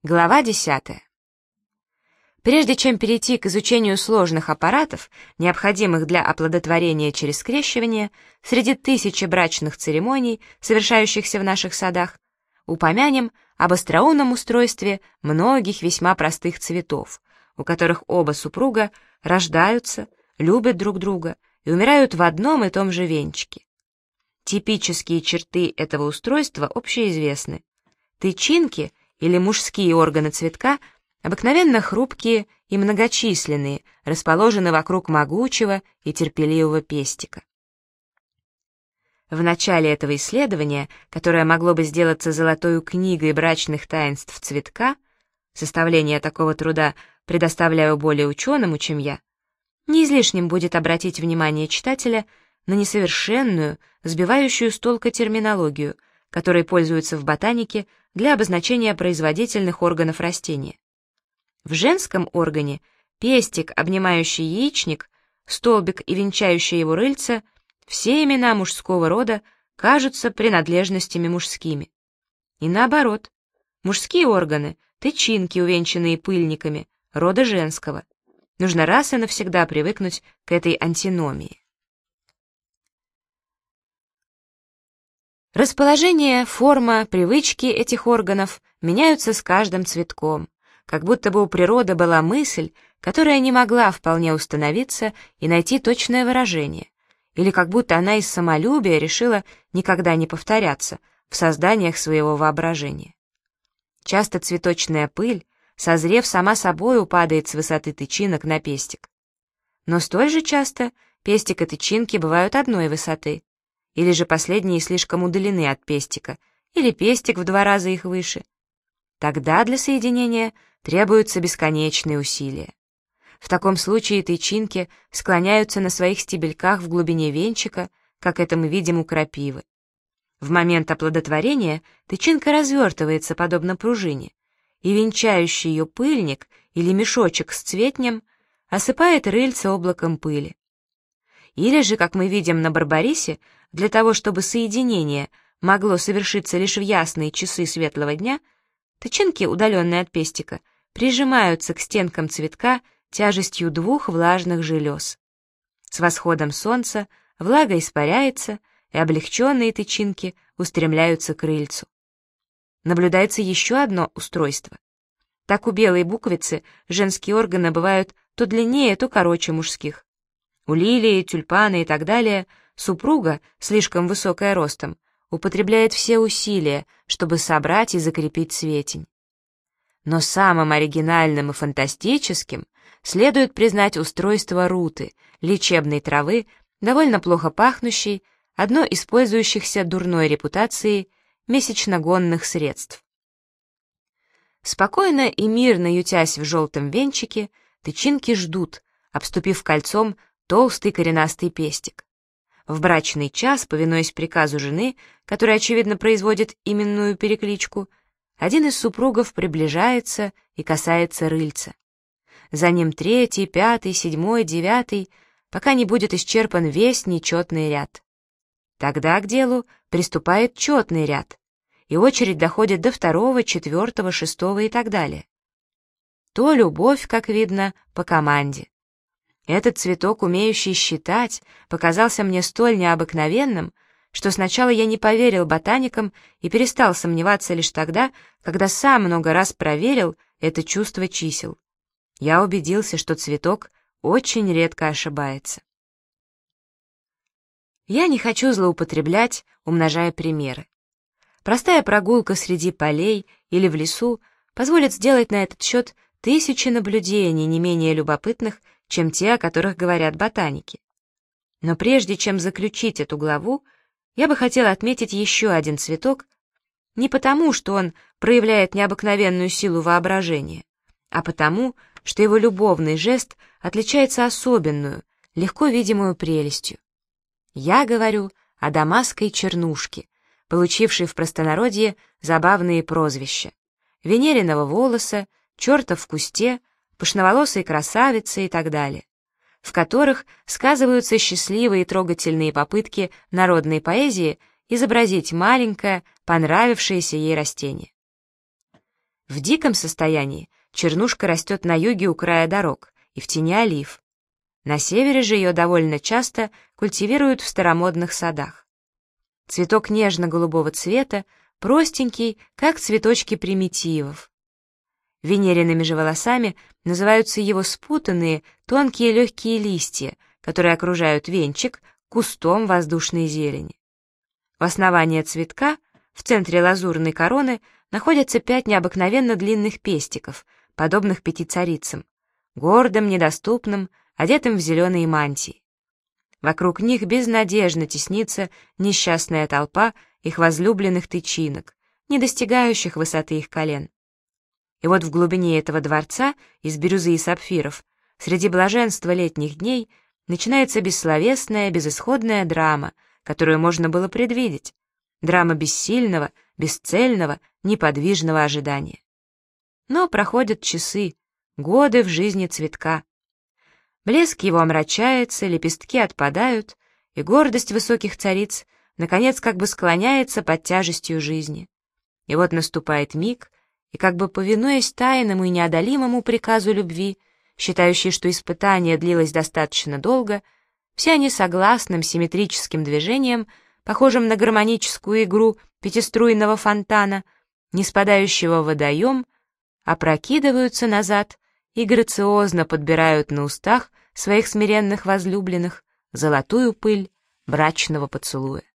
Глава 10. Прежде чем перейти к изучению сложных аппаратов, необходимых для оплодотворения через скрещивание, среди тысячи брачных церемоний, совершающихся в наших садах, упомянем об остроумном устройстве многих весьма простых цветов, у которых оба супруга рождаются, любят друг друга и умирают в одном и том же венчике. Типические черты этого устройства общеизвестны. Тычинки или мужские органы цветка обыкновенно хрупкие и многочисленные, расположены вокруг могучего и терпеливого пестика. В начале этого исследования, которое могло бы сделаться золотою книгой брачных таинств цветка, составление такого труда предоставляю более ученому, чем я, не излишним будет обратить внимание читателя на несовершенную, сбивающую с толка терминологию, которой пользуются в ботанике для обозначения производительных органов растения. В женском органе пестик, обнимающий яичник, столбик и венчающий его рыльце, все имена мужского рода кажутся принадлежностями мужскими. И наоборот, мужские органы, тычинки, увенчанные пыльниками, рода женского. Нужно раз и навсегда привыкнуть к этой антиномии. Расположение, форма, привычки этих органов меняются с каждым цветком, как будто бы у природы была мысль, которая не могла вполне установиться и найти точное выражение, или как будто она из самолюбия решила никогда не повторяться в созданиях своего воображения. Часто цветочная пыль, созрев, сама собой упадает с высоты тычинок на пестик. Но столь же часто пестик и тычинки бывают одной высоты, или же последние слишком удалены от пестика, или пестик в 2 раза их выше. Тогда для соединения требуются бесконечные усилия. В таком случае тычинки склоняются на своих стебельках в глубине венчика, как это мы видим у крапивы. В момент оплодотворения тычинка развертывается подобно пружине, и венчающий ее пыльник или мешочек с цветнем осыпает рыльце облаком пыли. Или же, как мы видим на барбарисе, для того, чтобы соединение могло совершиться лишь в ясные часы светлого дня, тычинки, удаленные от пестика, прижимаются к стенкам цветка тяжестью 2 влажных желез. С восходом солнца влага испаряется, и облегченные тычинки устремляются к рыльцу. Наблюдается еще одно устройство. Так у белой буквицы женские органы бывают то длиннее, то короче мужских. У лилии, тюльпана и так далее супруга, слишком высокая ростом, употребляет все усилия, чтобы собрать и закрепить цветень. Но самым оригинальным и фантастическим следует признать устройство руты, лечебной травы, довольно плохо пахнущей, одно из пользующихся дурной репутацией месячногонных средств. Спокойно и мирно ютясь в желтом венчике, тычинки ждут, обступив кольцом толстый коренастый пестик. В брачный час, повинуясь приказу жены, которая, очевидно, производит именную перекличку, один из супругов приближается и касается рыльца. За ним 3-й, 5-й, 7-й, 9-й, пока не будет исчерпан весь нечетный ряд. Тогда к делу приступает четный ряд, и очередь доходит до 2-го, 4-го, 6-го и так далее. То любовь, как видно, по команде. Этот цветок, умеющий считать, показался мне столь необыкновенным, что сначала я не поверил ботаникам и перестал сомневаться лишь тогда, когда сам много раз проверил это чувство чисел. Я убедился, что цветок очень редко ошибается. Я не хочу злоупотреблять, умножая примеры. Простая прогулка среди полей или в лесу позволит сделать на этот счет тысячи наблюдений, не менее любопытных, чем те, о которых говорят ботаники. Но прежде чем заключить эту главу, я бы хотела отметить еще один цветок, не потому, что он проявляет необыкновенную силу воображения, а потому, что его любовный жест отличается особенную, легко видимую прелестью. Я говорю о дамасской чернушке, получившей в простонародье забавные прозвища: венериного волоса, черта в кусте, пышноволосой красавицы и так далее, в которых сказываются счастливые и трогательные попытки народной поэзии изобразить маленькое, понравившееся ей растение. В диком состоянии чернушка растет на юге у края дорог и в тени олив. На севере же ее довольно часто культивируют в старомодных садах. Цветок нежно-голубого цвета, простенький, как цветочки примитивов. Венериными же волосами называются его спутанные, тонкие легкие листья, которые окружают венчик кустом воздушной зелени. В основании цветка, в центре лазурной короны, находятся 5 необыкновенно длинных пестиков, подобных 5 царицам, гордым, недоступным, одетым в зеленые мантии. Вокруг них безнадежно теснится несчастная толпа их возлюбленных тычинок, не достигающих высоты их колен. И вот в глубине этого дворца из бирюзы и сапфиров, среди блаженства летних дней, начинается бессловесная, безысходная драма, которую можно было предвидеть, драма бессильного, бесцельного, неподвижного ожидания. Но проходят часы, годы в жизни цветка. Блеск его омрачается, лепестки отпадают, и гордость высоких цариц, наконец, как бы склоняется под тяжестью жизни. И вот наступает миг, и как бы повинуясь тайному и неодолимому приказу любви, считающей, что испытание длилось достаточно долго, все они согласным симметрическим движением, похожим на гармоническую игру пятиструйного фонтана, не спадающего в водоем, опрокидываются назад и грациозно подбирают на устах своих смиренных возлюбленных золотую пыль брачного поцелуя.